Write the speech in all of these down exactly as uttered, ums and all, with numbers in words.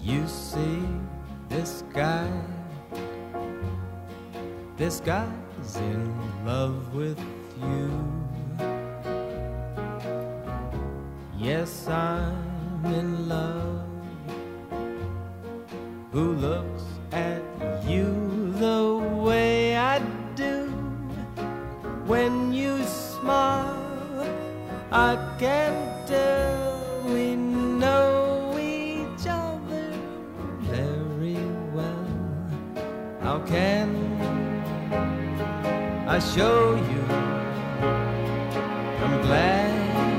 You see, this guy, this guy's in love with you. Yes, I'm in love. Who looks at you the way I do? When you smile, I can tell we know each other very well. How can I show you? I'm glad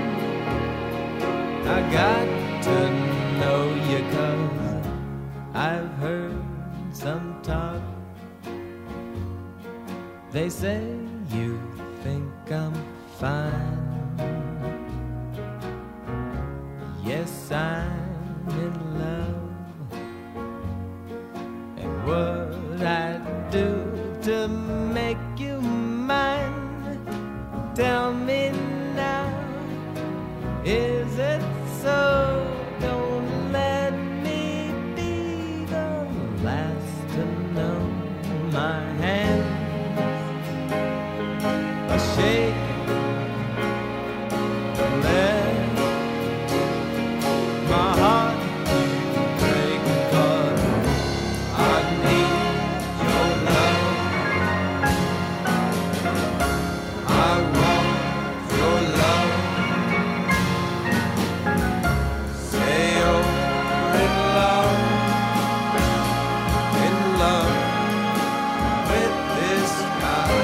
I got to know you, 'cause I've heard some talk. They say you think I'm fine. Yes, I'm in love. And what I do to make you mine? Tell me now, is it so? Don't let me be the last to know. My hands are shaking, let my heart keep breaking, 'cause I need your love. I want your love. Say you're in love, in love with this guy.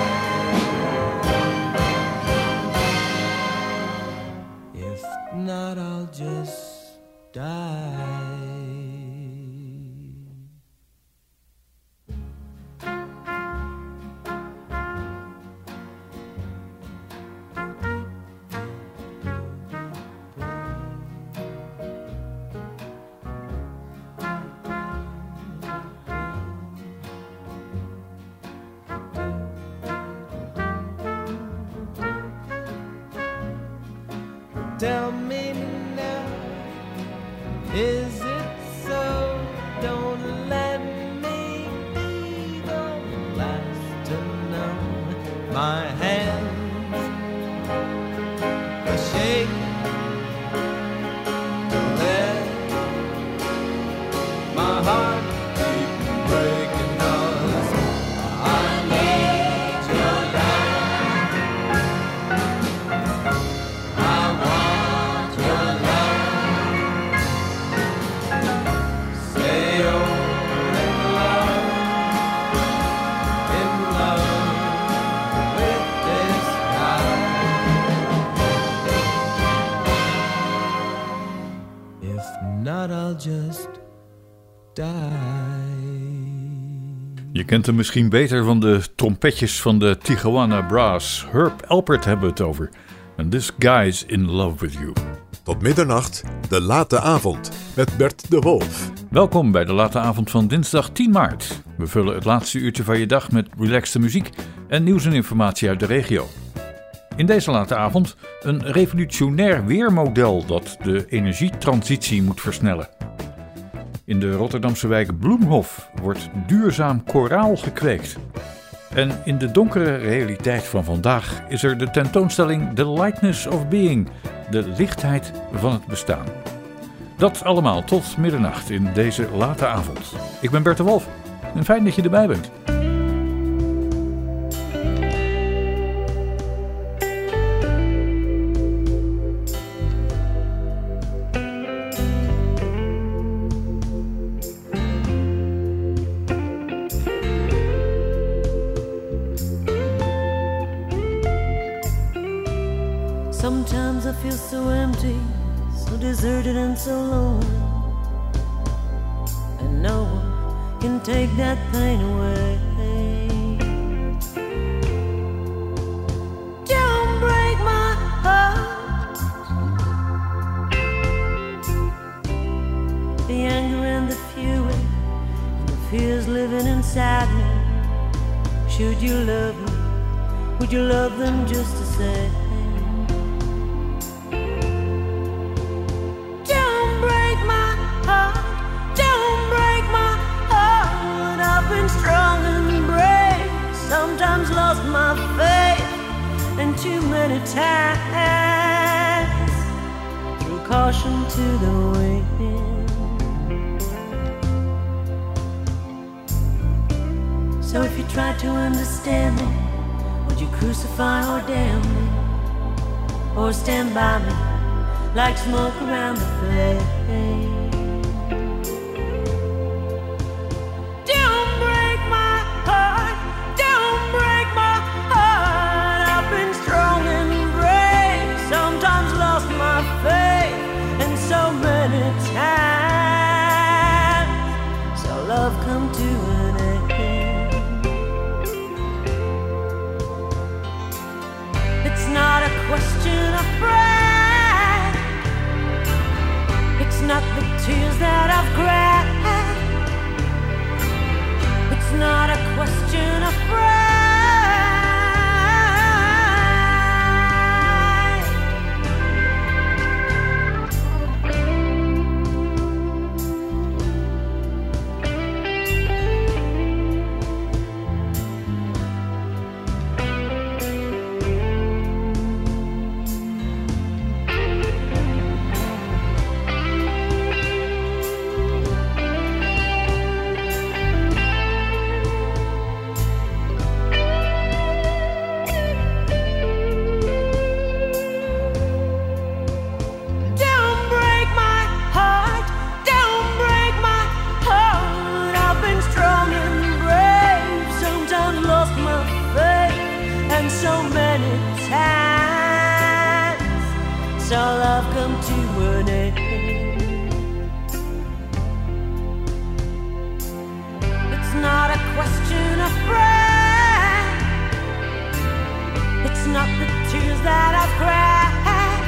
If not, I'll just die. Tell me now, is it so? Don't let me be the last to know. My hands are shaking, let my heart keep breaking, 'cause I need your love. I want your love. Say you're in love, in love with this guy. If not, I'll just die. Je kent hem misschien beter van de trompetjes van de Tijuana Brass. Herb Alpert hebben we het over. And this guy's in love with you. Tot middernacht, de late avond met Bert de Wolf. Welkom bij de late avond van dinsdag tien maart. We vullen het laatste uurtje van je dag met relaxte muziek en nieuws en informatie uit de regio. In deze late avond een revolutionair weermodel dat de energietransitie moet versnellen. In de Rotterdamse wijk Bloemhof wordt duurzaam koraal gekweekt. En in de donkere realiteit van vandaag is er de tentoonstelling The Lightness of Being, de lichtheid van het bestaan. Dat allemaal tot middernacht in deze late avond. Ik ben Bert de Wolf en fijn dat je erbij bent. Sometimes I feel so empty, so deserted and so lonely, and no one can take that pain away. Don't break my heart. The anger and the fury and the fears living inside me. Should you love me, would you love them just the same? Don't too many times, threw caution to the wind. So if you tried to understand me, would you crucify or damn me, or stand by me like smoke around the flame? Don't break my heart, don't break my heart. I've been strong and brave, sometimes lost my faith, and so many times. So love come to an end. It's not a question of pride, it's not the tears that I've cried, it's not a question of pride. So many times, so love come to an end. It's not a question of pride, it's not the tears that I've cried,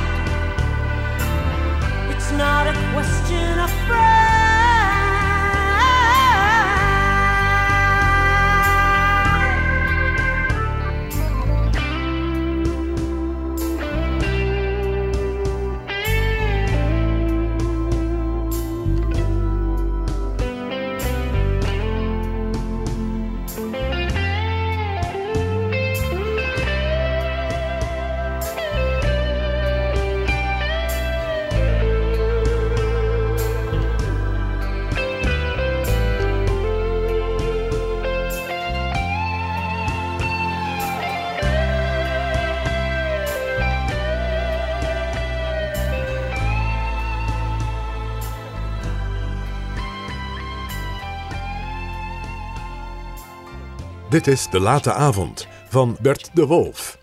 it's not a question of pride. Dit is De Late Avond van Bert de Wolf.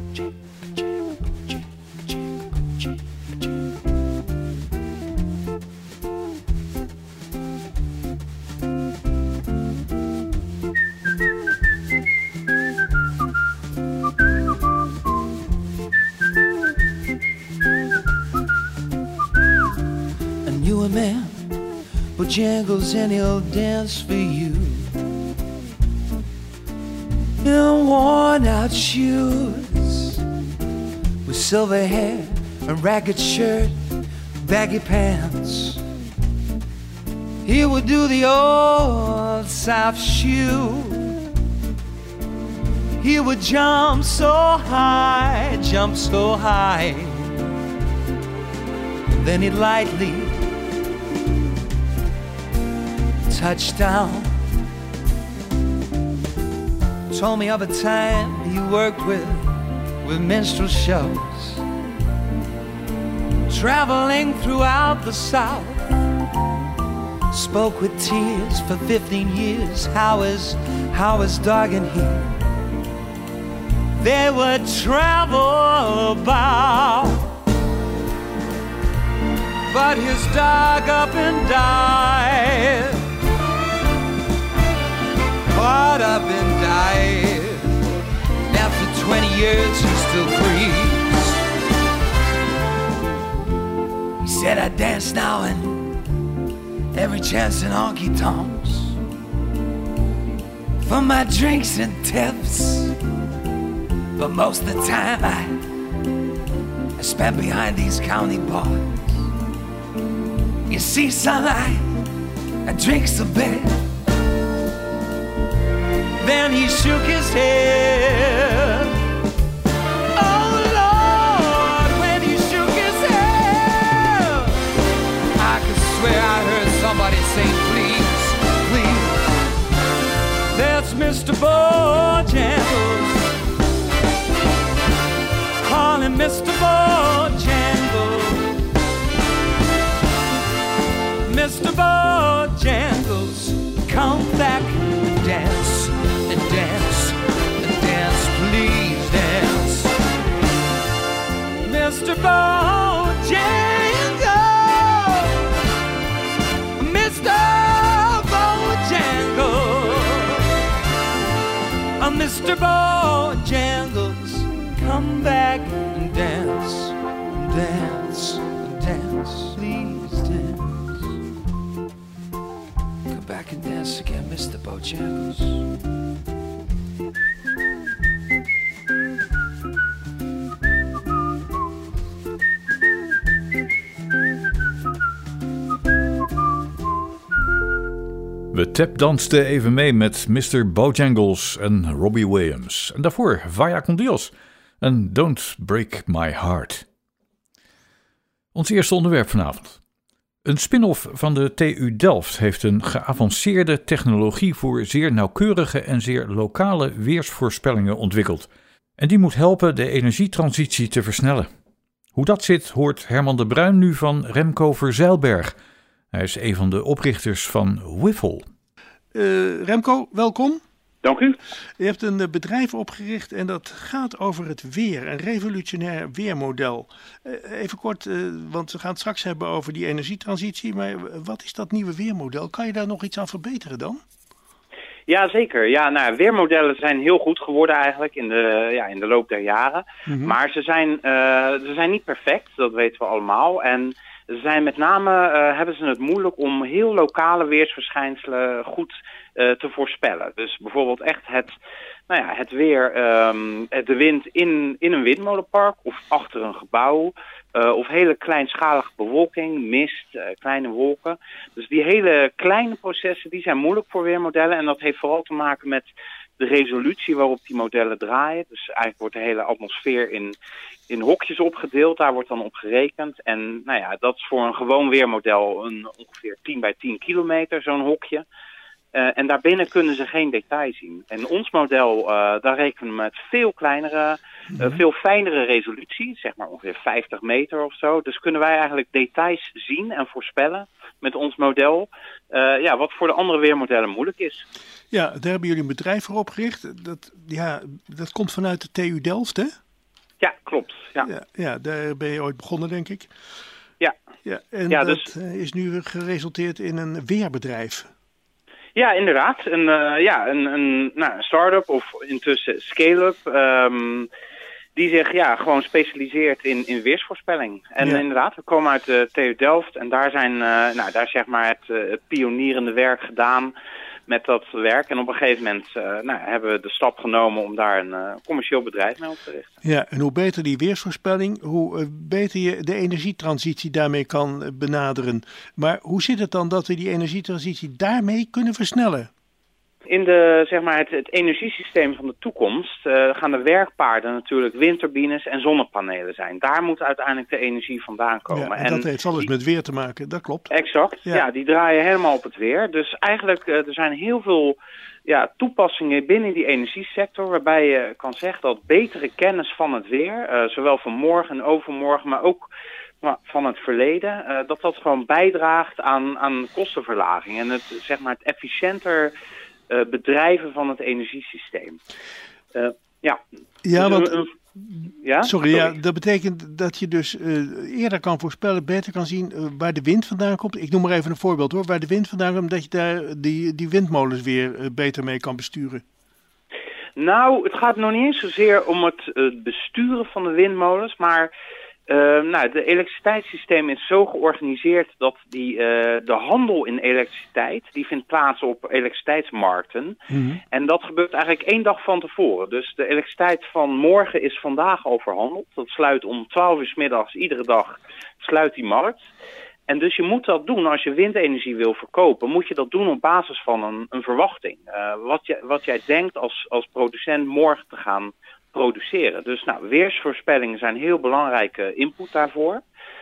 I knew a man, Bojangles, and he'll dance for you. In worn out shoes, with silver hair, a ragged shirt, baggy pants. He would do the old South shoe. He would jump so high, jump so high. Then he'd lightly touch down. Told me of a time he worked with, with minstrel shows, traveling throughout the South. Spoke with tears for fifteen years, how is, how is dog and he. They would travel about, but his dog up and died. Caught up and died. After twenty years he still breathes. He said I dance now and every chance in honky tonks for my drinks and tips, but most of the time I, I spent behind these county bars. You see, son, I, I drinks a bit. Then he shook his head. Oh Mister Bojangles, calling Mister Bojangles, Mister Bojangles, come back and dance, and dance, and dance, please dance. Mister Bojangles, Mister Bojangles, uh, Mister Bojangles, come back and dance, and dance, and dance, please dance. Come back and dance again, Mister Bojangles. We tapdansten even mee met mister Bojangles en Robbie Williams. En daarvoor Vaya con Dios en Don't Break My Heart. Ons eerste onderwerp vanavond. Een spin-off van de T U Delft heeft een geavanceerde technologie voor zeer nauwkeurige en zeer lokale weersvoorspellingen ontwikkeld. En die moet helpen de energietransitie te versnellen. Hoe dat zit hoort Herman de Bruin nu van Remco Verzeilberg. Hij is een van de oprichters van Wiffle. Uh, Remco, welkom. Dank u. Je hebt een bedrijf opgericht en dat gaat over het weer, een revolutionair weermodel. Uh, even kort, uh, want we gaan het straks hebben over die energietransitie, maar wat is dat nieuwe weermodel? Kan je daar nog iets aan verbeteren dan? Ja, zeker. Ja, nou, weermodellen zijn heel goed geworden eigenlijk in de, ja, in de loop der jaren. Mm-hmm. Maar ze zijn, uh, ze zijn niet perfect, dat weten we allemaal. En ze zijn met name, uh, hebben ze het moeilijk om heel lokale weersverschijnselen goed uh, te voorspellen. Dus bijvoorbeeld echt het, nou ja, het weer, um, de wind in, in een windmolenpark of achter een gebouw. Uh, of hele kleinschalige bewolking, mist, uh, kleine wolken. Dus die hele kleine processen die zijn moeilijk voor weermodellen. En dat heeft vooral te maken met de resolutie waarop die modellen draaien. Dus eigenlijk wordt de hele atmosfeer in, in hokjes opgedeeld. Daar wordt dan op gerekend. En nou ja, dat is voor een gewoon weermodel een ongeveer tien bij tien kilometer, zo'n hokje. Uh, en daarbinnen kunnen ze geen detail zien. En ons model, uh, daar rekenen we met veel kleinere, uh, veel fijnere resolutie, zeg maar ongeveer vijftig meter of zo. Dus kunnen wij eigenlijk details zien en voorspellen met ons model, uh, ja, wat voor de andere weermodellen moeilijk is. Ja, daar hebben jullie een bedrijf voor opgericht. Dat, ja, dat komt vanuit de T U Delft, hè? Ja, klopt. Ja, ja, ja daar ben je ooit begonnen, denk ik. Ja. Ja, en ja, dat dus is nu geresulteerd in een weerbedrijf. Ja, inderdaad. Een, uh, ja, een, een, nou, een start-up of intussen scale-up um, die zich ja, gewoon specialiseert in, in weersvoorspelling. En ja. inderdaad, we komen uit de T U Delft en daar zijn, uh, nou, daar zeg maar het, uh, het pionierende werk gedaan met dat werk. En op een gegeven moment uh, nou, hebben we de stap genomen om daar een uh, commercieel bedrijf mee op te richten. Ja, en hoe beter die weersvoorspelling, hoe uh, beter je de energietransitie daarmee kan uh, benaderen. Maar hoe zit het dan dat we die energietransitie daarmee kunnen versnellen? In de, zeg maar, het, het energiesysteem van de toekomst uh, gaan de werkpaarden natuurlijk windturbines en zonnepanelen zijn. Daar moet uiteindelijk de energie vandaan komen. Ja, en dat en heeft alles die, met weer te maken, dat klopt. Exact, ja. ja, die draaien helemaal op het weer. Dus eigenlijk, uh, er zijn heel veel ja, toepassingen binnen die energiesector, waarbij je kan zeggen dat betere kennis van het weer, uh, zowel van morgen en overmorgen, maar ook van het verleden, uh, dat dat gewoon bijdraagt aan, aan kostenverlaging en het, zeg maar, het efficiënter Uh, bedrijven van het energiesysteem. Uh, ja, ja, dus want, een, een, ja? Sorry, sorry. Ja, dat betekent dat je dus uh, eerder kan voorspellen, beter kan zien uh, waar de wind vandaan komt. Ik noem maar even een voorbeeld hoor, waar de wind vandaan komt, dat je daar die, die windmolens weer uh, beter mee kan besturen. Nou, het gaat nog niet eens zozeer om het uh, besturen van de windmolens, maar Uh, nou, het elektriciteitssysteem is zo georganiseerd dat die, uh, de handel in elektriciteit, die vindt plaats op elektriciteitsmarkten. Mm-hmm. En dat gebeurt eigenlijk één dag van tevoren. Dus de elektriciteit van morgen is vandaag al verhandeld. Dat sluit om twaalf uur 's middags iedere dag, sluit die markt. En dus je moet dat doen als je windenergie wil verkopen, moet je dat doen op basis van een, een verwachting. Uh, wat, je, wat jij denkt als, als producent morgen te gaan produceren. Dus nou, weersvoorspellingen zijn heel belangrijke input daarvoor.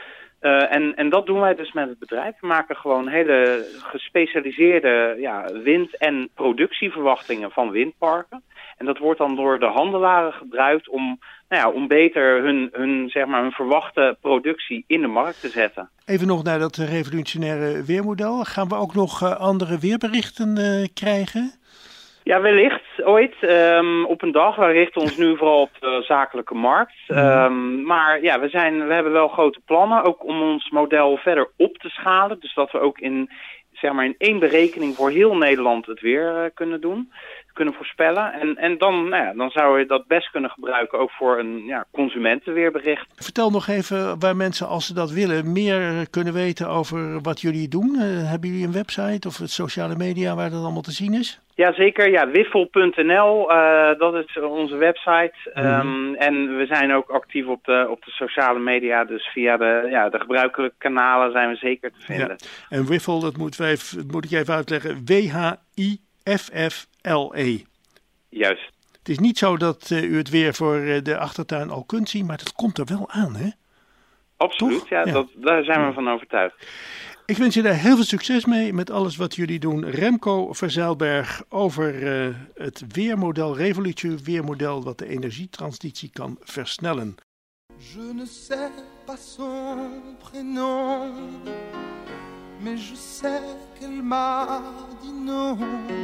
Uh, en, en dat doen wij dus met het bedrijf. We maken gewoon hele gespecialiseerde ja, wind- en productieverwachtingen van windparken. En dat wordt dan door de handelaren gebruikt om, nou ja, om beter hun, hun, zeg maar, hun verwachte productie in de markt te zetten. Even nog naar dat revolutionaire weermodel. Gaan we ook nog uh, andere weerberichten uh, krijgen? Ja, wellicht ooit. Um, op een dag. Wij richten ons nu vooral op de zakelijke markt. Um, maar ja, we, zijn, we hebben wel grote plannen. Ook om ons model verder op te schalen. Dus dat we ook in, zeg maar, in één berekening voor heel Nederland het weer uh, kunnen doen. Kunnen voorspellen. En, en dan, nou ja, dan zou je dat best kunnen gebruiken ook voor een ja, consumentenweerbericht. Vertel nog even waar mensen, als ze dat willen, meer kunnen weten over wat jullie doen. Uh, hebben jullie een website of sociale media waar dat allemaal te zien is? Jazeker, ja, wiffel punt n l, uh, dat is onze website. Um, mm. En we zijn ook actief op de, op de sociale media, dus via de, ja, de gebruikelijke kanalen zijn we zeker te vinden. Ja. En Wiffel, dat moet, wij, moet ik even uitleggen, W H I F F L E. Juist. Het is niet zo dat uh, u het weer voor uh, de achtertuin al kunt zien, maar dat komt er wel aan, hè? Absoluut, ja, ja. Dat, daar zijn we ja. van overtuigd. Ik wens je daar heel veel succes mee met alles wat jullie doen. Remco Verzeilberg over uh, het weermodel, revolutionair weermodel wat de energietransitie kan versnellen. Je ne sais pas son prénom, mais je sais qu'elle m'a dit non.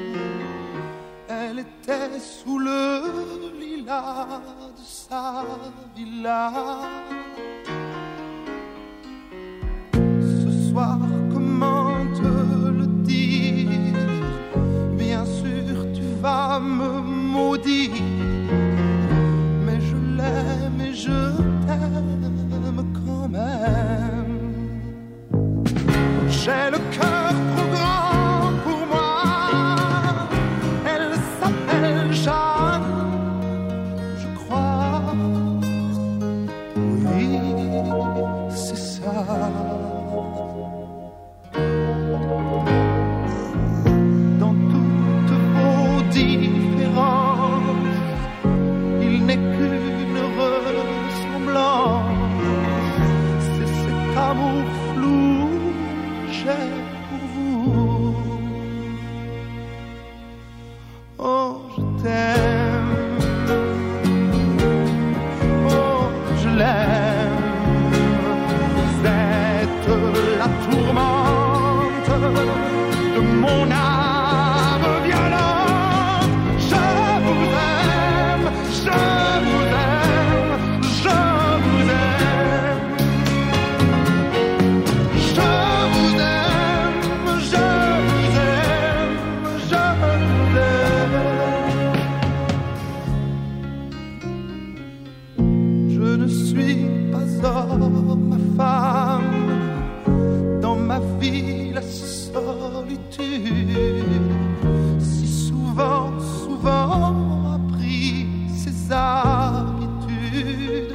Elle était sous le lilas de sa villa. Ce soir, comment te le dire? Bien sûr, tu vas me maudire, mais je l'aime et je t'aime quand même. J'ai le cœur trop grand pour moi. Elle s'appelle Jeanne, je crois. Oui, c'est ça. Dans toutes vos différences, il n'est qu'une ressemblance. C'est cet amour flou que j'ai pour vous. Oh, je t'aime. Oh, je l'aime. Vous êtes la tourmente de mon âme violente. Je vous aime, je vous aime, je vous aime. Je vous aime, je vous aime, je vous aime. Je ne suis pas homme, femme. Dans ma vie, la solitude, si souvent, souvent a pris ses habitudes.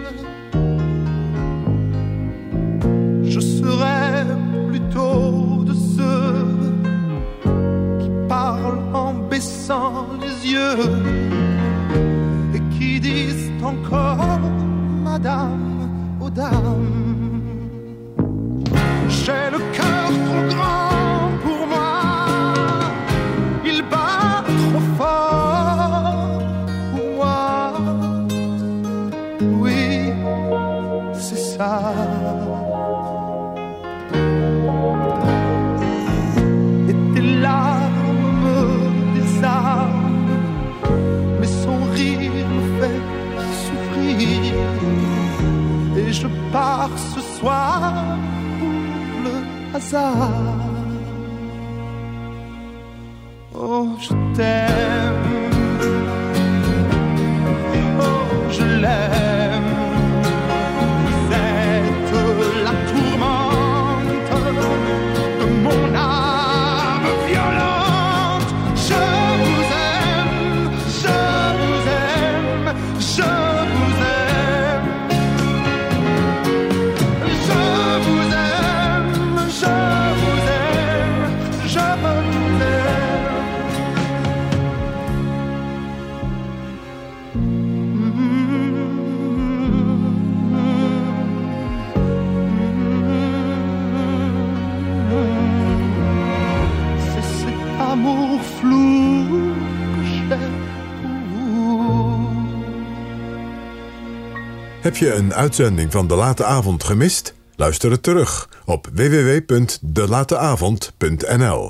Je serais plutôt de ceux qui parlent en baissant les yeux et qui disent encore madame aux dames. J'ai le cœur trop grand pour moi, il bat trop fort pour moi. Oui, c'est ça. Et tes larmes me désarment, mais son rire me fait souffrir. Et je pars ce soir hasard. Oh, je t'aime. Oh, je l'aime. Vous êtes la tourmente de mon âme violente. Je vous aime, je vous aime, je vous aime. Je vous aime. Je vous aime, je vous aime. Heb je een uitzending van De Late Avond gemist? Luister het terug op w w w punt de late avond punt n l.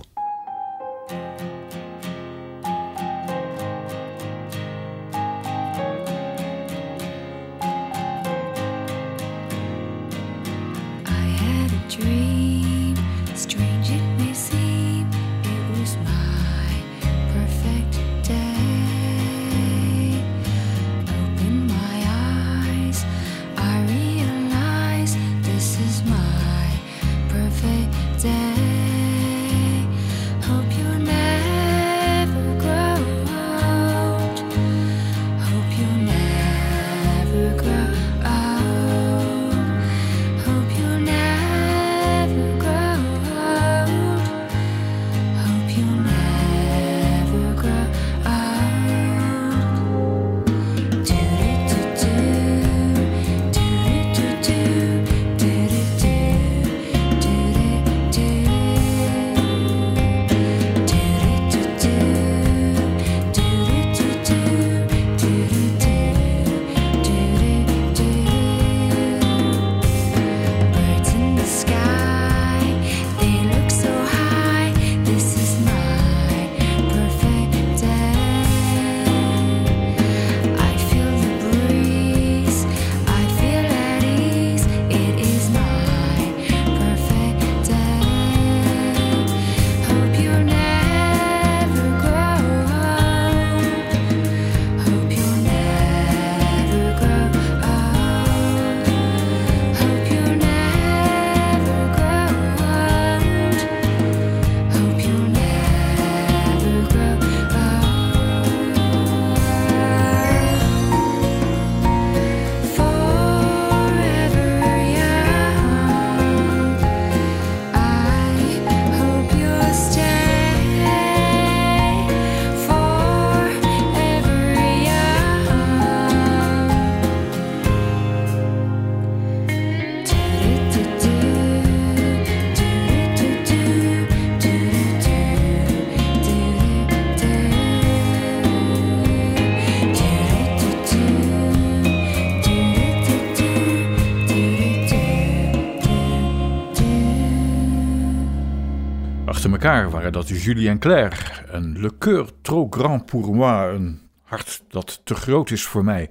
Waren dat Julien Clerc en Le Cœur trop grand pour moi, een hart dat te groot is voor mij.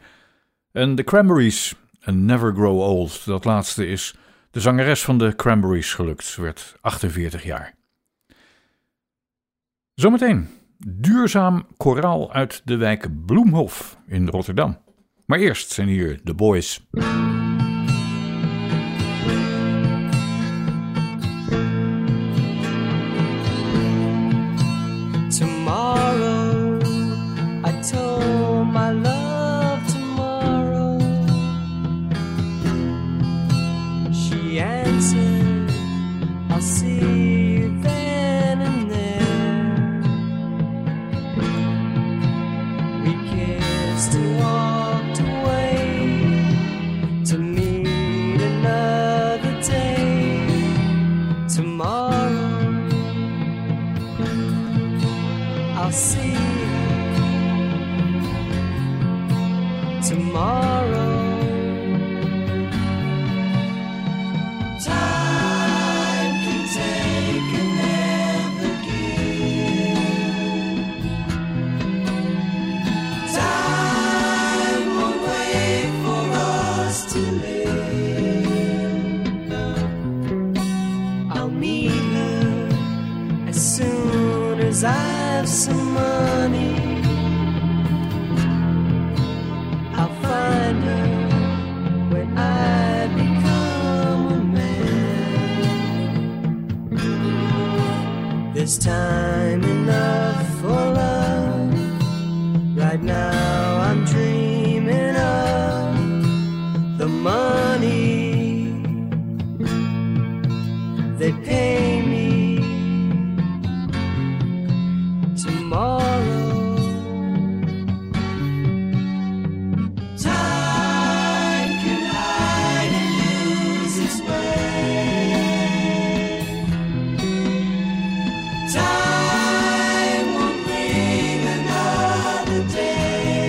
En de Cranberries en Never Grow Old, dat laatste is de zangeres van de Cranberries gelukt. Ze werd achtenveertig jaar. Zometeen duurzaam koraal uit de wijk Bloemhof in Rotterdam. Maar eerst zijn hier de Boys. Tomorrow, I told my love tomorrow. She answered, I'll see you then and there. We kissed and walked away to meet another day. Tomorrow I'll see you tomorrow. Time can take and never give. Time won't wait for us to live. I'll meet her as soon as I've some money. I'll find her when I become a man. There's time enough for love. Right now I'm dreaming of the money they pay me tomorrow. Time can hide and lose its way. Time won't bring another day.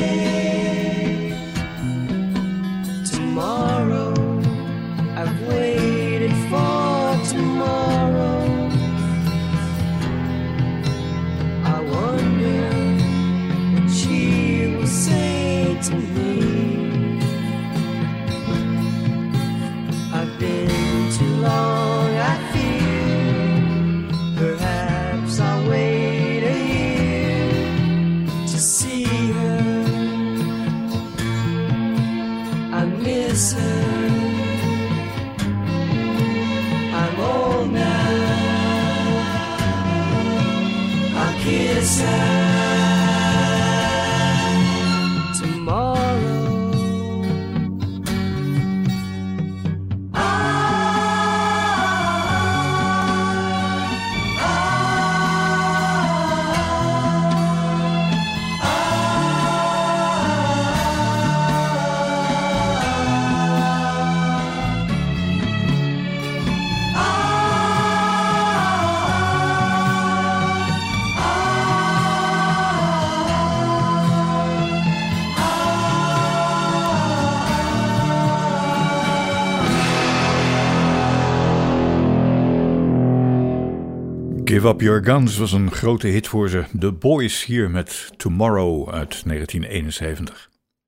Give Up Your Guns was een grote hit voor ze. The Boys hier met Tomorrow uit negentien eenenzeventig.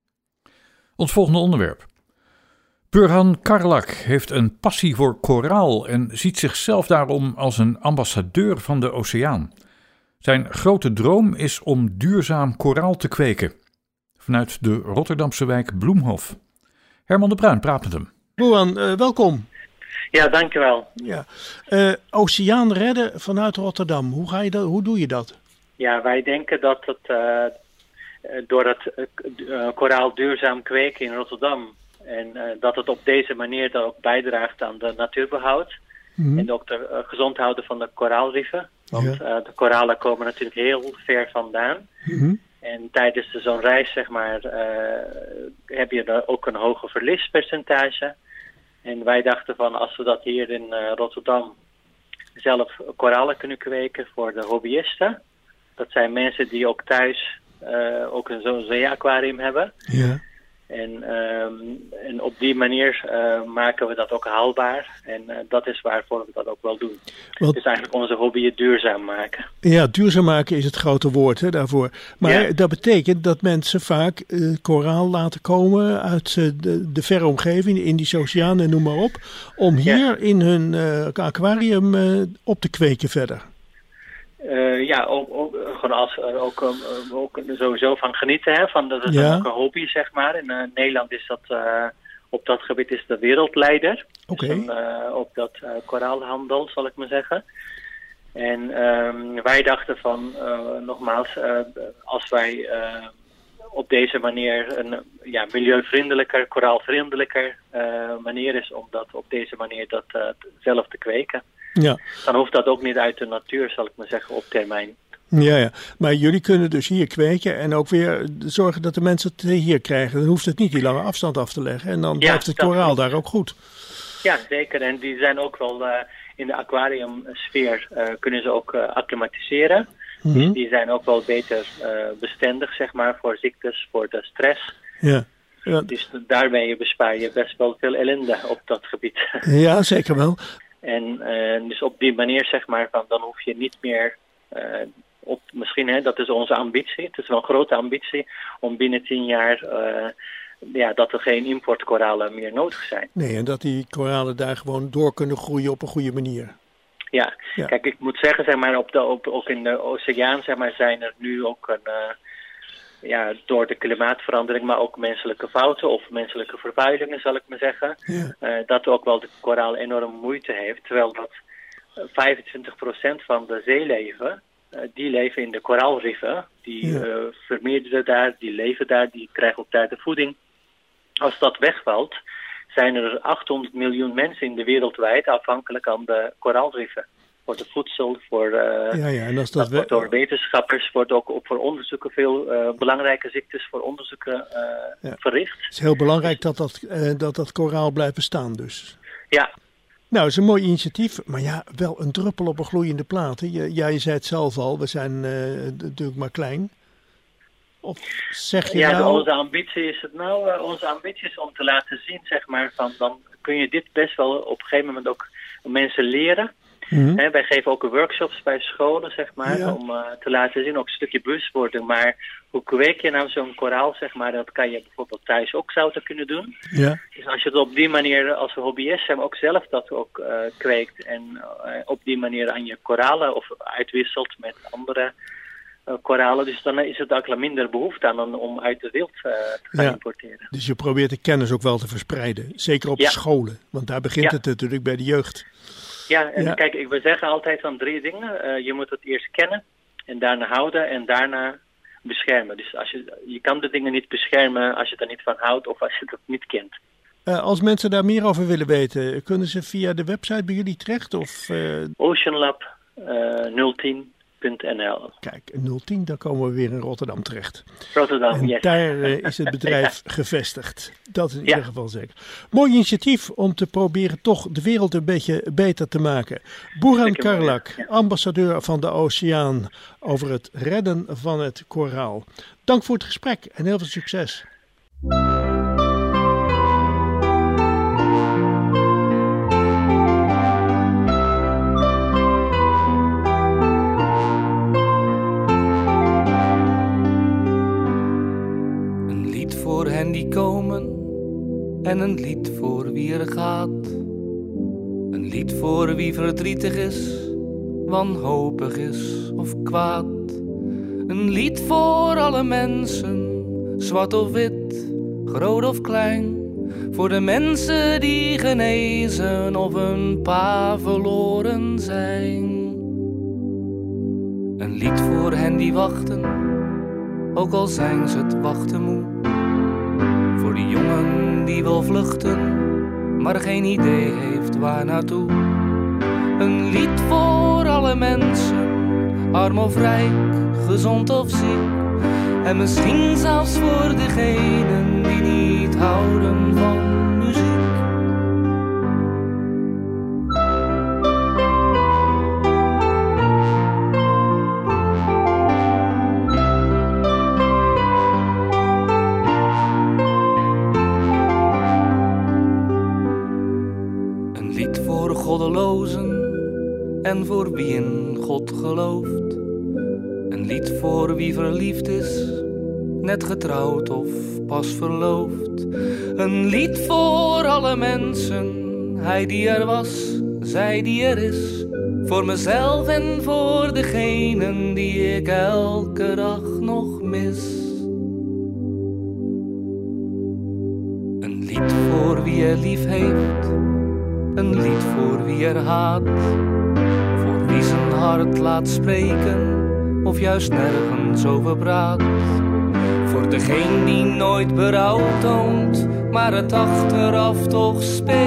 Ons volgende onderwerp. Burhan Karlak heeft een passie voor koraal en ziet zichzelf daarom als een ambassadeur van de oceaan. Zijn grote droom is om duurzaam koraal te kweken. Vanuit de Rotterdamse wijk Bloemhof. Herman de Bruin praat met hem. Burhan, uh, welkom. Ja, dankjewel. Ja. Uh, oceaan redden vanuit Rotterdam. Hoe, ga je dat, hoe doe je dat? Ja, wij denken dat het uh, door het uh, koraal duurzaam kweken in Rotterdam en uh, dat het op deze manier dan ook bijdraagt aan de natuurbehoud mm-hmm. en ook de uh, gezond houden van de koraalrieven. Want ja. uh, de koralen komen natuurlijk heel ver vandaan. Mm-hmm. En tijdens zo'n reis, zeg maar, uh, heb je er ook een hoge verliespercentage. En wij dachten van als we dat hier in uh, Rotterdam zelf koralen kunnen kweken voor de hobbyisten. Dat zijn mensen die ook thuis uh, ook een zo'n zeeaquarium hebben. Ja. En, um, en op die manier uh, maken we dat ook haalbaar. En uh, dat is waarvoor we dat ook wel doen. Wat? Dus eigenlijk onze hobby duurzaam maken. Ja, duurzaam maken is het grote woord hè, daarvoor. Maar ja. dat betekent dat mensen vaak uh, koraal laten komen uit uh, de, de verre omgeving, de Indische Oceaan en noem maar op. Om hier ja. in hun uh, aquarium uh, op te kweken verder. Uh, ja, ook, ook, gewoon als, uh, ook, um, ook sowieso van genieten, hè, van dat is ja. ook een hobby, zeg maar. In uh, Nederland is dat, uh, op dat gebied is de wereldleider. Okay. Dus, uh, op dat uh, koraalhandel, zal ik maar zeggen. En um, wij dachten van, uh, nogmaals, uh, als wij uh, op deze manier een ja, milieuvriendelijker, koraalvriendelijker uh, manier is om dat op deze manier dat uh, zelf te kweken. Ja. Dan hoeft dat ook niet uit de natuur, zal ik maar zeggen, op termijn. Ja, ja, maar jullie kunnen dus hier kweken en ook weer zorgen dat de mensen het hier krijgen. Dan hoeft het niet die lange afstand af te leggen en dan ja, blijft het koraal daar ook goed. Ja, zeker. En die zijn ook wel uh, in de aquariumsfeer uh, kunnen ze ook uh, acclimatiseren. Mm-hmm. Dus die zijn ook wel beter uh, bestendig, zeg maar, voor ziektes, voor de stress. Ja. Ja. Dus daarmee bespaar je best wel veel ellende op dat gebied. Ja, zeker wel. En uh, dus op die manier, zeg maar, van, dan hoef je niet meer uh, op, misschien, hè, dat is onze ambitie, het is wel een grote ambitie, om binnen tien jaar, uh, ja, dat er geen importkoralen meer nodig zijn. Nee, en dat die koralen daar gewoon door kunnen groeien op een goede manier. Ja, ja. Kijk, ik moet zeggen, zeg maar, op de, op, ook in de oceaan, zeg maar, zijn er nu ook een... Uh, Ja, door de klimaatverandering, maar ook menselijke fouten of menselijke vervuilingen, zal ik maar zeggen. Ja. Uh, dat ook wel de koraal enorm moeite heeft. Terwijl dat vijfentwintig procent van de zeeleven, uh, die leven in de koraalrieven. Die ja. uh, vermeerderen daar, die leven daar, die krijgen ook daar de voeding. Als dat wegvalt, zijn er achthonderd miljoen mensen in de wereldwijd afhankelijk aan de koraalrieven. Voor de voedsel, voor uh, ja, ja, en als dat dat wordt door wetenschappers, wordt ook, ook voor onderzoeken veel uh, belangrijke ziektes voor onderzoeken uh, ja. verricht. Het is heel belangrijk dat dat, uh, dat dat koraal blijft bestaan dus. Ja. Nou, het is een mooi initiatief, maar ja, wel een druppel op een gloeiende plaat. Hè? Je, ja, je zei het zelf al, we zijn uh, natuurlijk maar klein. Of zeg je ja, nou... onze ambitie is het nou, uh, onze ambitie is om te laten zien, zeg maar, van dan kun je dit best wel op een gegeven moment ook mensen leren. Mm-hmm. He, wij geven ook workshops bij scholen, zeg maar, ja. om uh, te laten zien, ook een stukje bewustwording. Maar hoe kweek je nou zo'n koraal, zeg maar, dat kan je bijvoorbeeld thuis ook zouden kunnen doen. Ja. Dus als je het op die manier als hobbyist zijn, ook zelf dat ook uh, kweekt en uh, op die manier aan je koralen of uitwisselt met andere uh, koralen. Dus dan is het ook minder behoefte aan om uit de wild uh, te gaan ja. importeren. Dus je probeert de kennis ook wel te verspreiden, zeker op ja. scholen, want daar begint ja. het natuurlijk bij de jeugd. Ja, en ja. kijk, ik wil zeggen altijd van drie dingen. Uh, je moet het eerst kennen en daarna houden en daarna beschermen. Dus als je, je kan de dingen niet beschermen als je er niet van houdt of als je het niet kent. Uh, als mensen daar meer over willen weten, kunnen ze via de website bij jullie terecht? Of, uh... Oceanlab nul tien punt n l. Kijk, nul tien, dan komen we weer in Rotterdam terecht. Rotterdam, en yes. daar uh, is het bedrijf ja. gevestigd. Dat is in ieder ja. geval zeker. Mooi initiatief om te proberen toch de wereld een beetje beter te maken. Burhan Karlak, ja. ambassadeur van de Oceaan, over het redden van het koraal. Dank voor het gesprek en heel veel succes. lied voor hen die komen en een lied voor wie er gaat. Een lied voor wie verdrietig is, wanhopig is of kwaad. Een lied voor alle mensen, zwart of wit, groot of klein. Voor de mensen die genezen of een paar verloren zijn. Een lied voor hen die wachten, ook al zijn ze het wachten moe. Voor die jongen die wil vluchten, maar geen idee heeft waar naartoe. Een lied voor alle mensen, arm of rijk, gezond of ziek. En misschien zelfs voor degenen die niet houden van muziek. Een lied voor goddelozen en voor wie in God gelooft. Een lied voor wie verliefd is, net getrouwd of pas verloofd. Een lied voor alle mensen, hij die er was, zij die er is. Voor mezelf en voor degenen die ik elke dag nog mis. Een lied voor wie er lief heeft, een lied voor wie er haat. Voor wie zijn hart laat spreken of juist nergens over praat. Voor degene die nooit berouw toont, maar het achteraf toch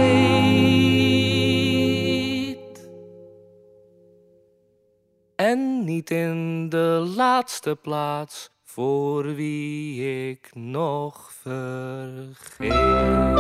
speet. En niet in de laatste plaats, voor wie ik nog vergeet.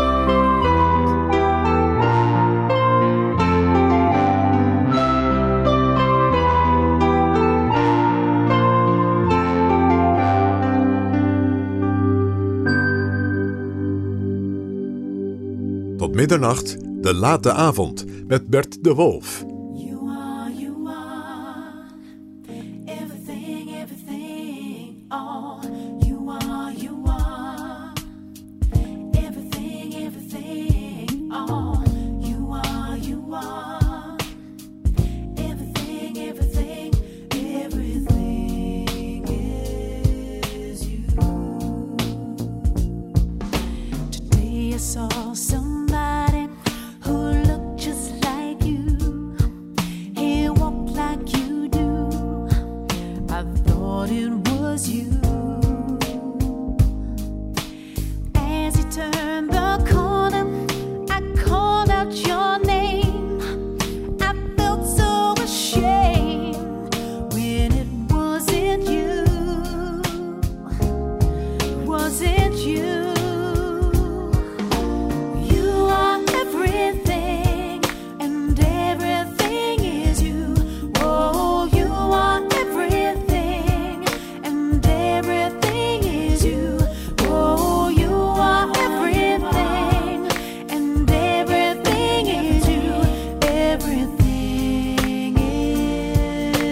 Tot middernacht, de late avond, met Bert de Wolf. You are, you are, everything, everything, all. You are, you are, everything, everything, all. You are, you are, everything, everything, everything is you. Today I saw some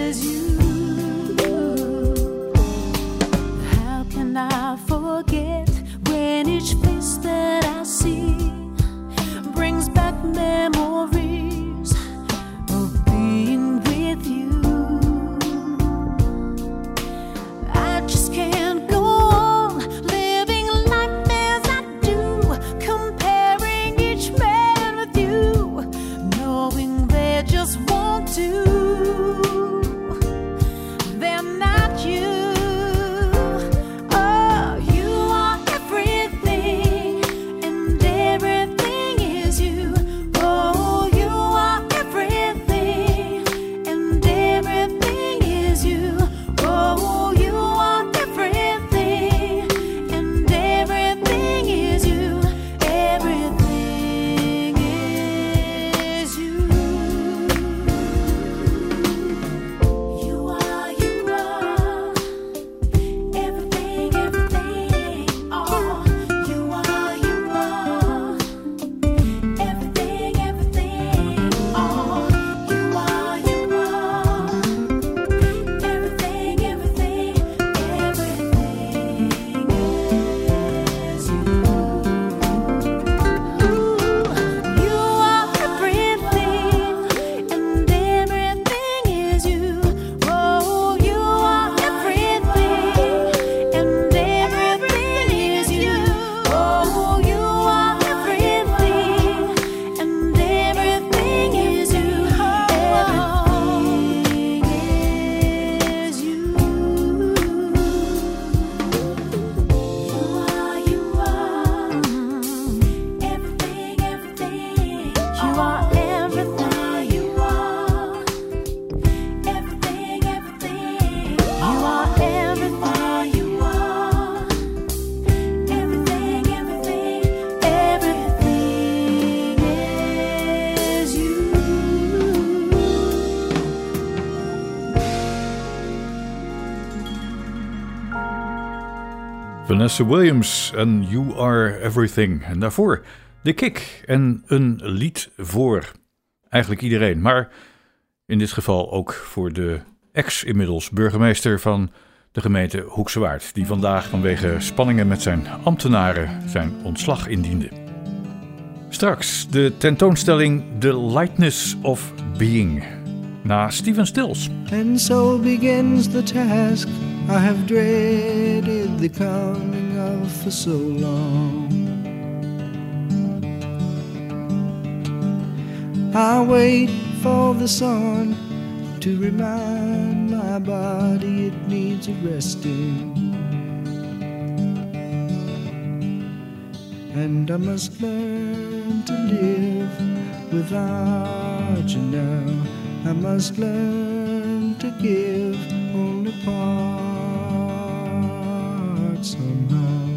forget Vanessa Williams en You Are Everything. En daarvoor The Kick en een lied voor eigenlijk iedereen. Maar in dit geval ook voor de ex-inmiddels burgemeester van de gemeente Hoekse Waard, die vandaag vanwege spanningen met zijn ambtenaren zijn ontslag indiende. Straks de tentoonstelling The Lightness of Being, na Stephen Stills. And so begins the task I have dreaded the coming of for so long. I wait for the sun to remind my body it needs a resting. And I must learn to live without you now. I must learn to give only part somehow.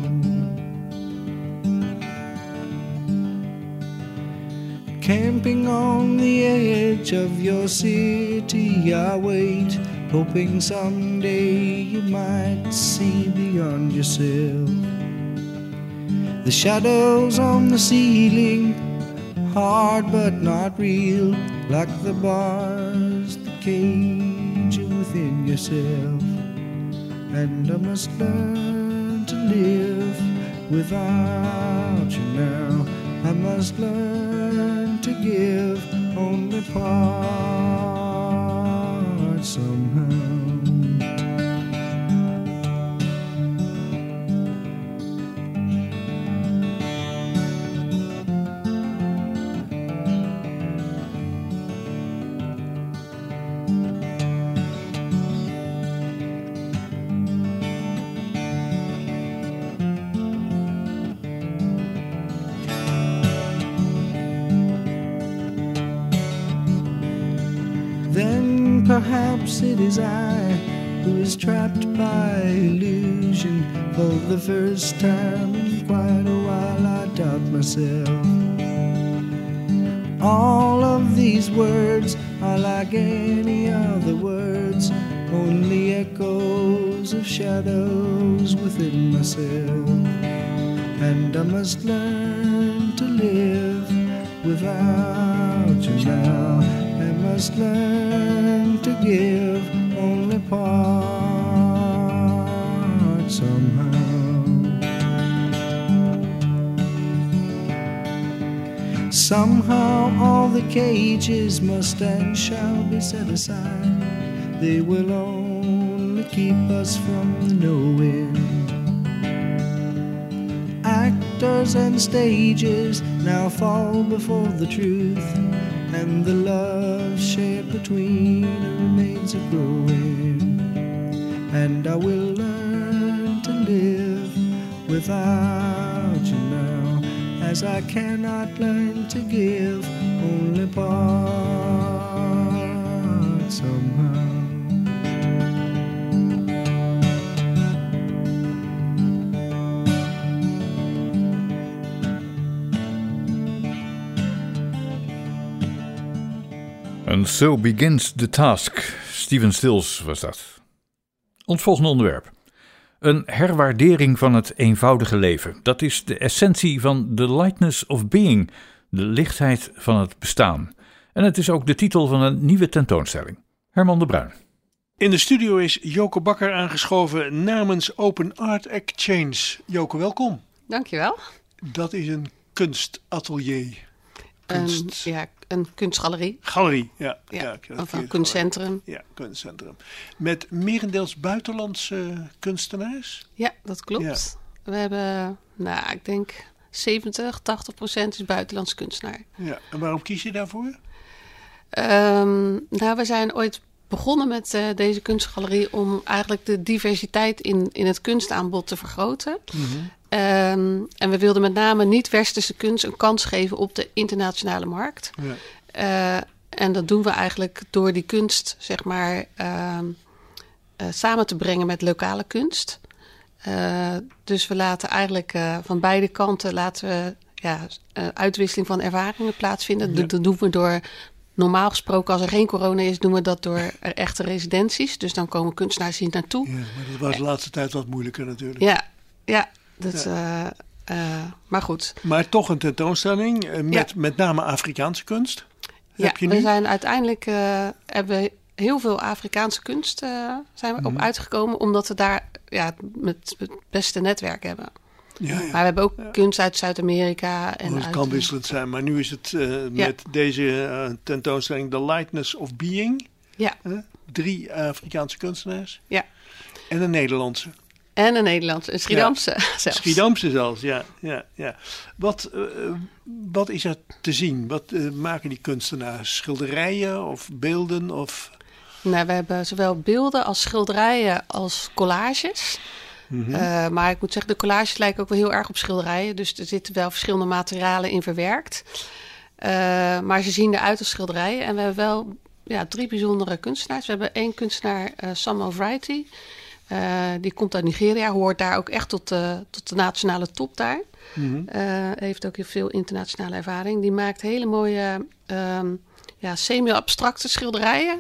Camping on the edge of your city, I wait, hoping someday you might see beyond yourself. The shadows on the ceiling, hard but not real, like the bars that cage you within yourself. And I must learn to live without you now. I must learn to give only part somehow. Perhaps it is I who is trapped by illusion. For the first time in quite a while I doubt myself. All of these words are like any other words, only echoes of shadows within myself. And I must learn to live without you now. I must learn to give only part somehow. Somehow all the cages must and shall be set aside. They will only keep us from the knowing. Actors and stages now fall before the truth, and the love shared between remains a growing. And I will learn to live without you now, as I cannot learn to give only part somehow. And so begins the task. Stephen Stills was dat. Ons volgende onderwerp. Een herwaardering van het eenvoudige leven. Dat is de essentie van The Lightness of Being. De lichtheid van het bestaan. En het is ook de titel van een nieuwe tentoonstelling. Herman de Bruin. In de studio is Joke Bakker aangeschoven namens Open Art Exchange. Joke, welkom. Dankjewel. Dat is een kunstatelier. Kunst... Een, ja, een kunstgalerie. Galerie, ja. ja, ja of een kunstcentrum. Ja, kunstcentrum. Met merendeels buitenlandse kunstenaars? Ja, dat klopt. Ja. We hebben, nou, ik denk zeventig, tachtig procent is buitenlandse kunstenaar. Ja, en waarom kies je daarvoor? Um, nou, we zijn ooit begonnen met uh, deze kunstgalerie om eigenlijk de diversiteit in, in het kunstaanbod te vergroten. Mm-hmm. Um, en we wilden met name niet-westerse kunst een kans geven op de internationale markt. Ja. Uh, en dat doen we eigenlijk door die kunst, zeg maar, uh, uh, samen te brengen met lokale kunst. Uh, dus we laten eigenlijk uh, van beide kanten laten we, ja, uh, uitwisseling van ervaringen plaatsvinden. Ja. Dat, dat doen we door, normaal gesproken als er geen corona is, doen we dat door echte residenties. Dus dan komen kunstenaars hier naartoe. Ja, maar dat was de laatste tijd wat moeilijker natuurlijk. Ja. Ja, dat, uh, uh, maar goed. Maar toch een tentoonstelling uh, met ja. met name Afrikaanse kunst. Ja, Heb je we nu? zijn uiteindelijk uh, hebben we heel veel Afrikaanse kunst uh, zijn we mm. op uitgekomen, omdat we daar ja, het, het beste netwerk hebben. Ja, ja. Maar we hebben ook ja. kunst uit Zuid-Amerika. En het uit, kan wisselend zijn, maar nu is het uh, ja. met deze uh, tentoonstelling The Lightness of Being. Ja. Uh, drie Afrikaanse kunstenaars. Ja. En een Nederlandse. En een Nederlandse, een Schiedamse ja. zelfs. Schiedamse zelfs, ja. ja, ja. Wat, uh, wat is er te zien? Wat uh, maken die kunstenaars? Schilderijen of beelden? Of... Nou, we hebben zowel beelden als schilderijen als collages. Mm-hmm. Uh, maar ik moet zeggen, de collages lijken ook wel heel erg op schilderijen. Dus er zitten wel verschillende materialen in verwerkt. Uh, maar ze zien eruit als schilderijen. En we hebben wel ja, drie bijzondere kunstenaars. We hebben één kunstenaar, uh, Sam O'Vrighty. Uh, die komt uit Nigeria, hoort daar ook echt tot de, tot de nationale top daar. Mm-hmm. Uh, heeft ook heel veel internationale ervaring. Die maakt hele mooie um, ja, semi-abstracte schilderijen.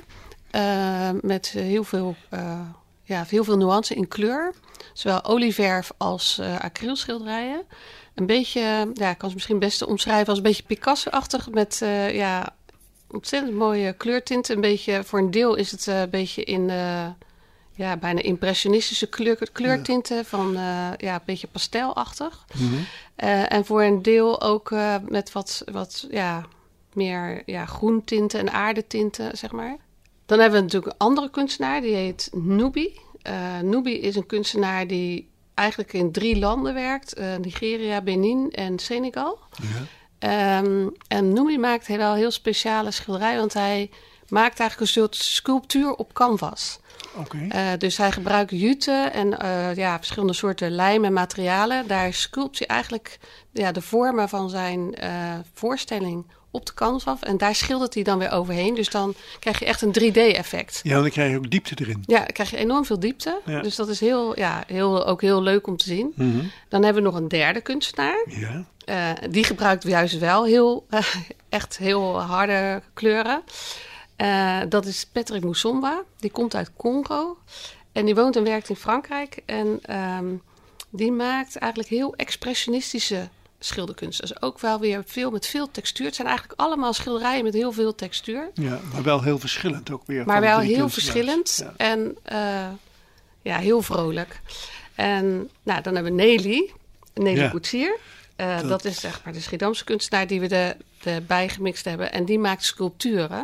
Uh, met heel veel, uh, ja, heel veel nuance in kleur. Zowel olieverf als uh, acrylschilderijen. Een beetje, ja, ik kan ze misschien het beste omschrijven als een beetje Picasso-achtig. Met uh, ja, ontzettend mooie kleurtinten. Een beetje, voor een deel is het uh, een beetje in... Uh, Ja, bijna impressionistische kleur, kleurtinten ja. van uh, ja, een beetje pastelachtig. Mm-hmm. Uh, en voor een deel ook uh, met wat, wat ja, meer ja, groentinten en aardetinten, zeg maar. Dan hebben we natuurlijk een andere kunstenaar, die heet Nubi. Uh, Nubi is een kunstenaar die eigenlijk in drie landen werkt. Uh, Nigeria, Benin en Senegal. Ja. Um, en Nubi maakt wel heel speciale schilderijen, want hij maakt eigenlijk een soort sculptuur op canvas. Okay. Uh, dus hij gebruikt jute en uh, ja, verschillende soorten lijm en materialen. Daar sculpt hij eigenlijk ja, de vormen van zijn uh, voorstelling op de canvas af. En daar schildert hij dan weer overheen. Dus dan krijg je echt een drie D-effect. Ja, dan krijg je ook diepte erin. Ja, dan krijg je enorm veel diepte. Ja. Dus dat is heel, ja, heel, ook heel leuk om te zien. Mm-hmm. Dan hebben we nog een derde kunstenaar. Ja. Uh, die gebruikt juist wel heel, uh, echt heel harde kleuren. Uh, dat is Patrick Musomba. Die komt uit Congo. En die woont en werkt in Frankrijk. En um, die maakt eigenlijk heel expressionistische schilderkunst. Dus ook wel weer veel met veel textuur. Het zijn eigenlijk allemaal schilderijen met heel veel textuur. Ja, maar wel heel verschillend ook weer. Maar wel heel verschillend. Ja. En uh, ja, heel vrolijk. En nou, dan hebben we Nelly. Nelly ja. Koetsier. Uh, dat... dat is zeg maar de Schiedamse kunstenaar die we er de, bij gemixt hebben. En die maakt sculpturen.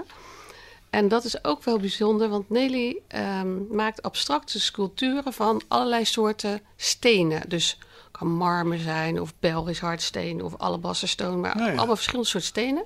En dat is ook wel bijzonder, want Nelly um, maakt abstracte sculpturen van allerlei soorten stenen. Dus het kan marmer zijn, of Belgisch hardsteen, of alabastersteen, maar nou ja. allemaal verschillende soorten stenen.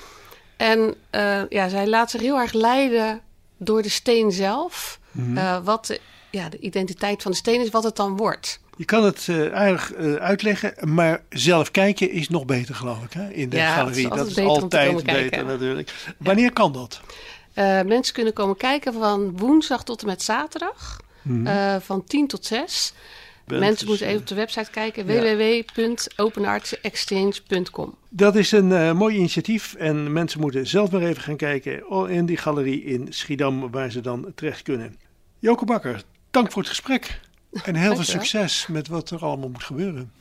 En uh, ja, zij laat zich heel erg leiden door de steen zelf. Mm-hmm. Uh, wat de, ja, de identiteit van de steen is, wat het dan wordt. Je kan het uh, aardig uh, uitleggen, maar zelf kijken is nog beter, geloof ik, hè? In de ja, galerie. Dat is dat altijd, is altijd beter kijken. natuurlijk. Wanneer ja. kan dat? Uh, mensen kunnen komen kijken van woensdag tot en met zaterdag. Mm-hmm. Uh, van tien tot zes. Bent mensen dus, moeten even op de website kijken. Ja. w w w punt open arts exchange punt com. Dat is een uh, mooi initiatief. En mensen moeten zelf maar even gaan kijken in die galerie in Schiedam, waar ze dan terecht kunnen. Joke Bakker, dank voor het gesprek. En heel veel succes met wat er allemaal moet gebeuren.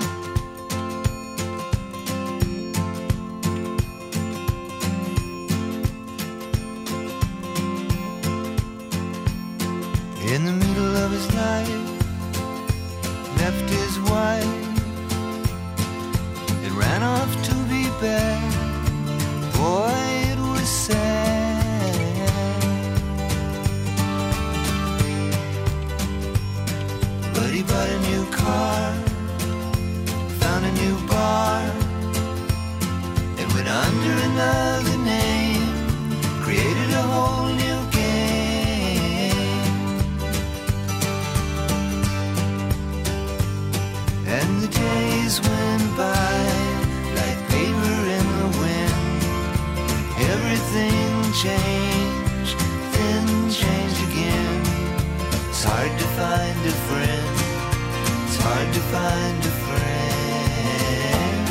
In the middle of his life, left his wife, it ran off to be back. Boy, it was sad. But he bought a new car, found a new bar, and went under another name, created a whole new and the days went by like paper in the wind. Everything changed, then changed again. It's hard to find a friend. It's hard to find a friend.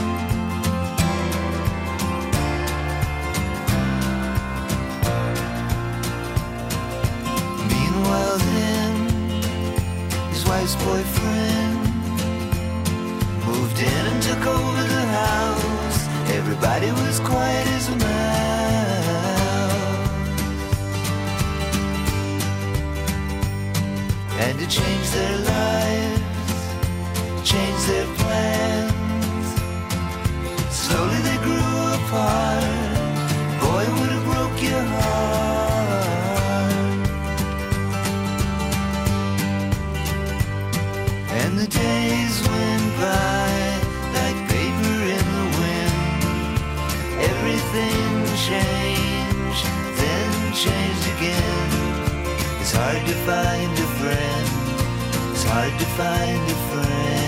Meanwhile then, his wife's boyfriend body was quiet as a mouse. And to change their lives, change their plans. Slowly they grew apart. Boy, would have broke your heart. And the days went by like paper in the wind. Everything changed, then changed again. It's hard to find a friend. It's hard to find a friend.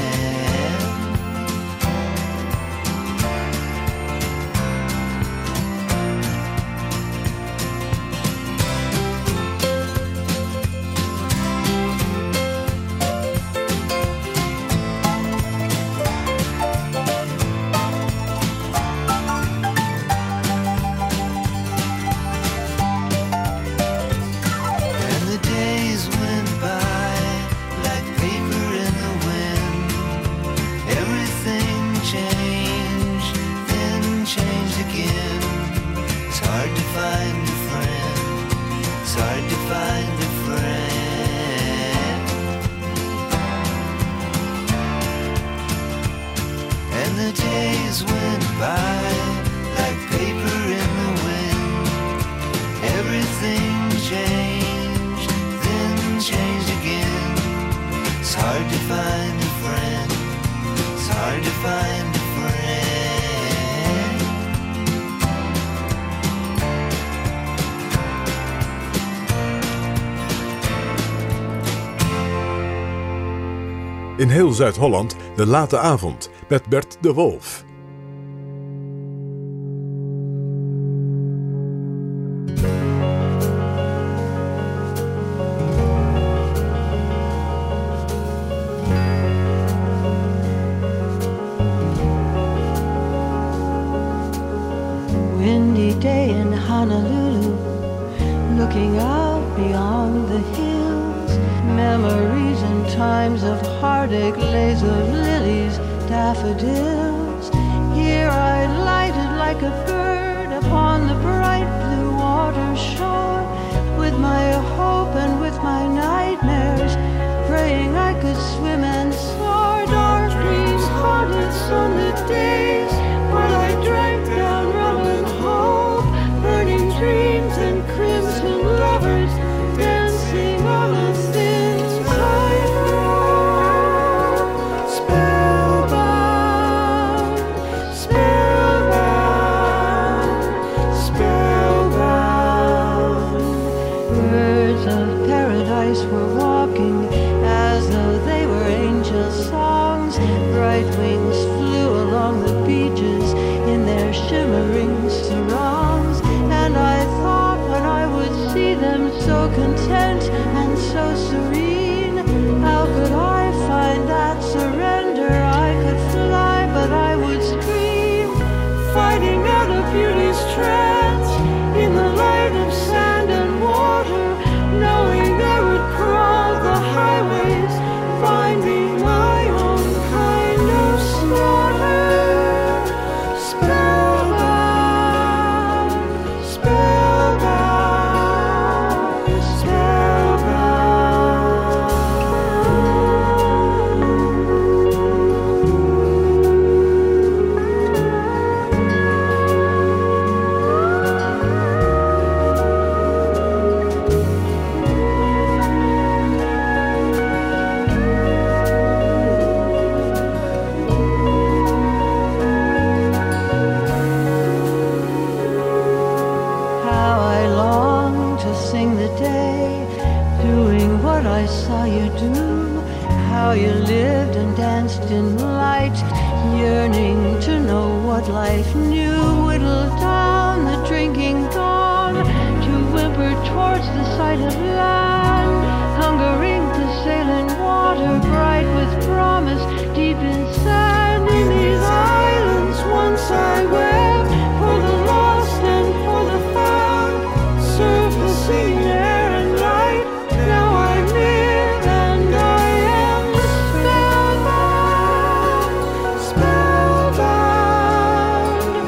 In heel Zuid-Holland de late avond met Bert de Wolf. Windy day in Honolulu, looking out beyond the hills, memories and times of heartache, lays of lilies, daffodils. Here I lighted like a bird upon the bright blue water shore, with my hope and with my nightmares, praying I could swim and soar. Dark dreams haunted sunlit days, while I drank down rum and hope, burning dreams and crimson lovers, dancing on a thin tightrope. Spellbound, spellbound, spellbound. Birds of paradise were walking as though they were angel songs. Bright wings flew along the beaches in their shimmering sarongs, and I thought when I would see them so content and so serene, how could I find that surrender? I could fly, but I would scream, fighting out of beauty's trance in the light of sand and water, knowing I would crawl the highways, finding my own kind of slaughter. Spellbound, spellbound, how I long to sing the day, doing what I saw you do, how you lived and danced in light, yearning to know what life knew. Whittle down the drinking dawn to whimper towards the sight of land, hungering to sail in water bright with promise, deep in sand. In these islands once I wept for the lost and for the found, surfacing air and light. Now I live and I am spellbound, spellbound,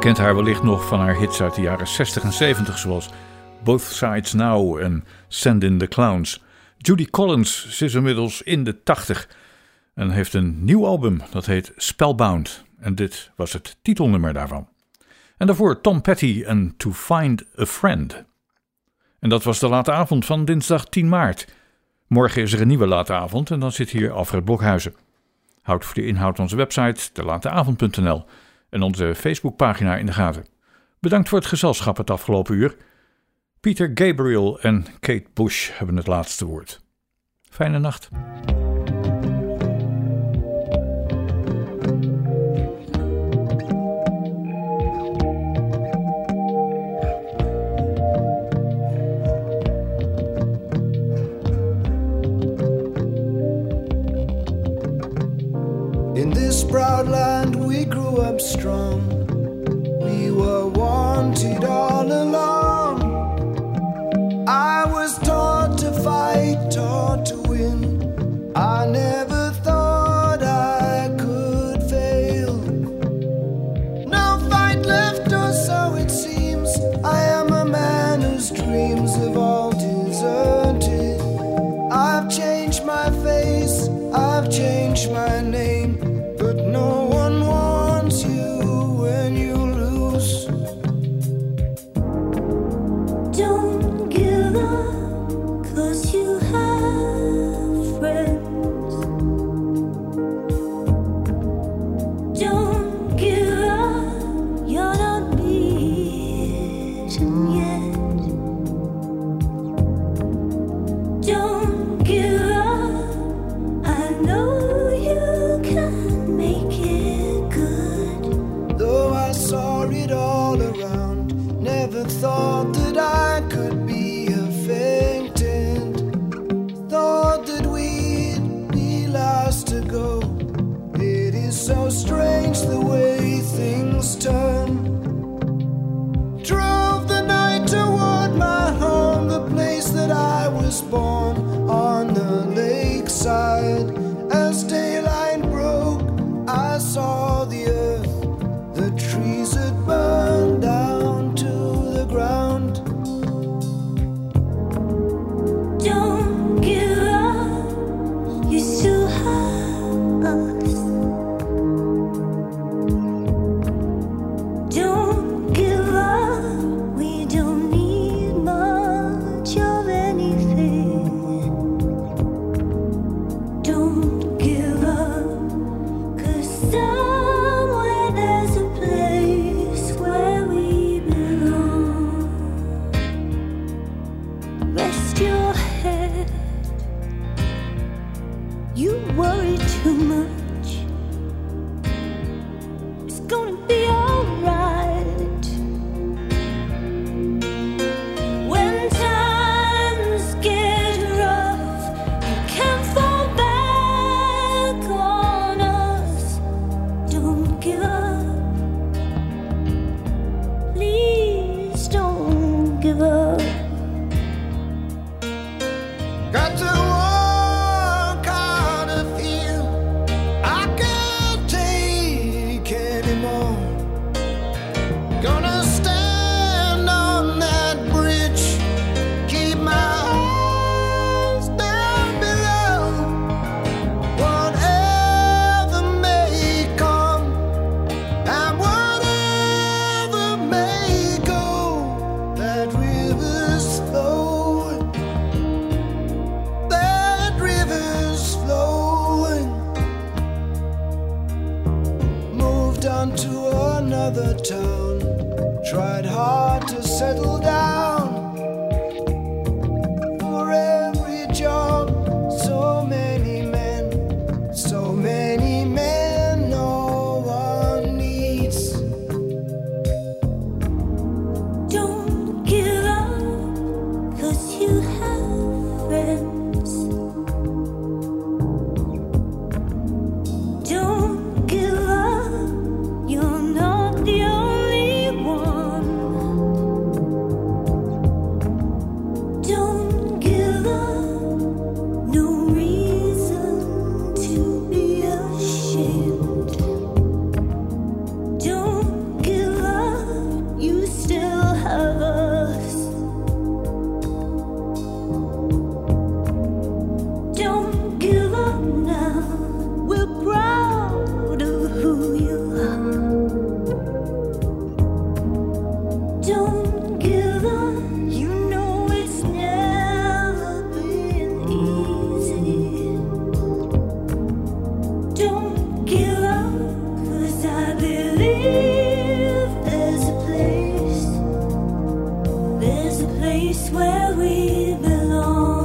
kent haar wellicht nog van haar hits uit de jaren zestig en zeventig, zoals Both Sides Now en Send in the Clowns. Judy Collins ze is inmiddels in de tachtig en heeft een nieuw album dat heet Spellbound. En dit was het titelnummer daarvan. En daarvoor Tom Petty en To Find a Friend. En dat was de late avond van dinsdag tien maart. Morgen is er een nieuwe late avond en dan zit hier Alfred Blokhuizen. Houd voor de inhoud onze website delateavond punt n l en onze Facebookpagina in de gaten. Bedankt voor het gezelschap het afgelopen uur. Peter Gabriel en Kate Bush hebben het laatste woord. Fijne nacht. In this proud land we grew up strong. We were wanted all along. I was taught to fight, taught to win. I never thought I could fail. No fight left, or so it seems. I am a man whose dreams have all deserted. I've changed my face, I've changed my name. But no one wants you when you lose. Don't give up, 'cause you have friends. Don't give up, you're not beaten yet. Don't give up, I know you can. Though I saw it all around, never thought that I could be a faintant. Thought that we'd be last to go. It is so strange the way things turn. Drove the night toward my home, the place that I was born, on the lakeside. As daylight broke, I saw the earth. The trees had burned down to the ground. Don't give up, you still have us. Don't give up, we don't need much of anything. Don't give up, 'cause somewhere there's a place where we belong. Rest your head, you worry too much. It's gonna be alright. When times get rough, you can fall back on us. Don't give up, please don't give up. Got to walk out of here. I can't take anymore. Gonna stand on that bridge, keep my eyes down below. Whatever may come and whatever may go, that river's flowing, that river's flowing. Moved on to another town, tried hard to settle down. For every job, so many men, so many men no one needs. Don't give up, 'cause you have friends. Don't give up, you're not the only one. Don't give up, you know it's never been easy. Don't give up, 'cause I believe there's a place, there's a place where we belong.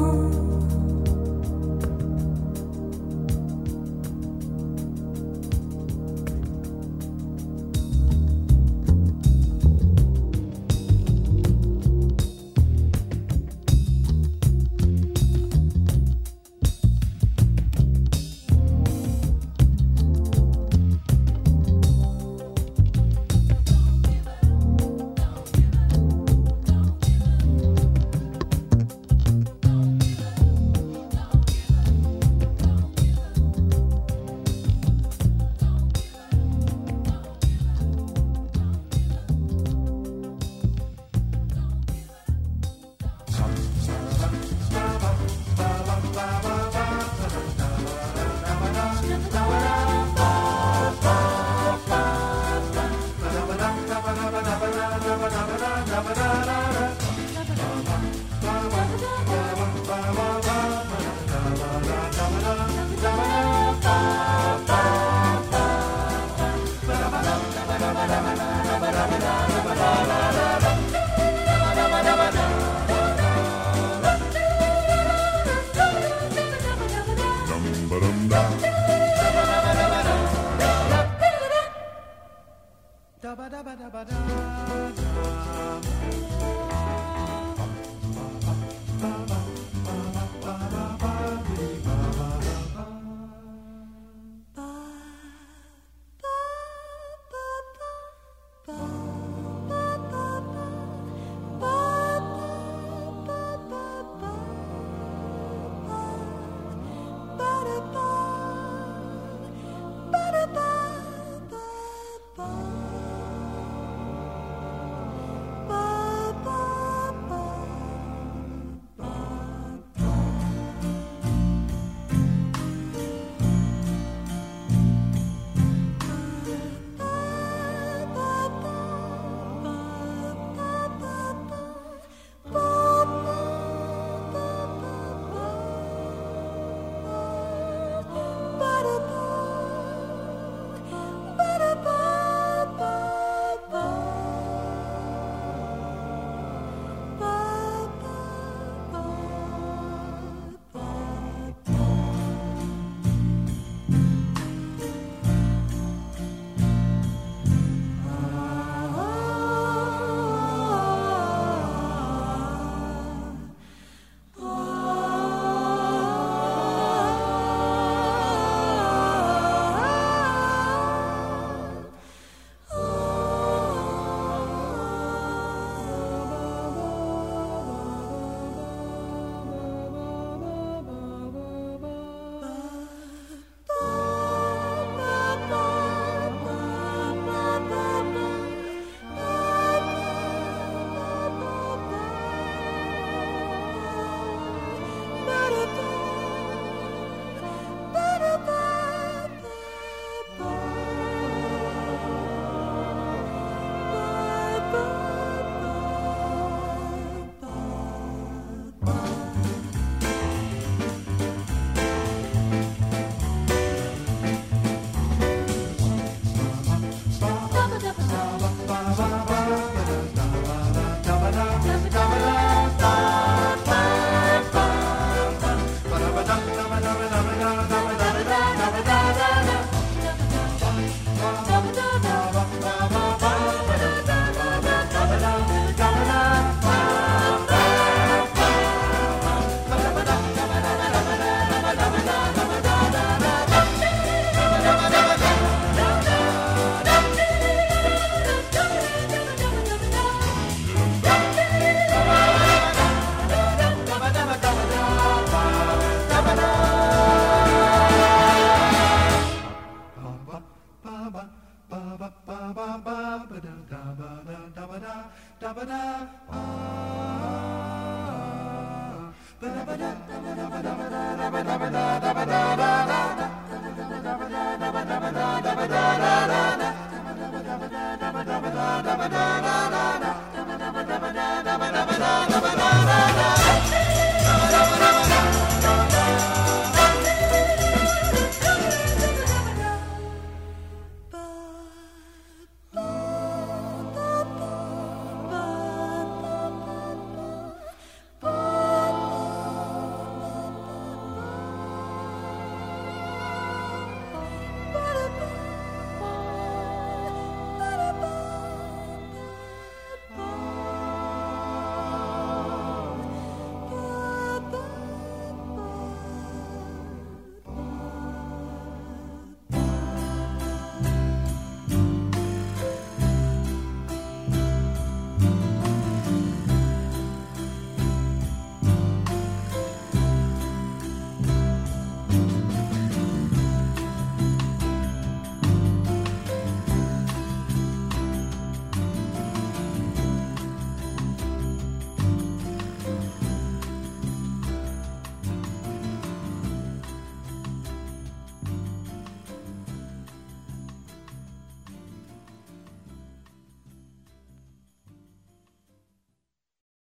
Da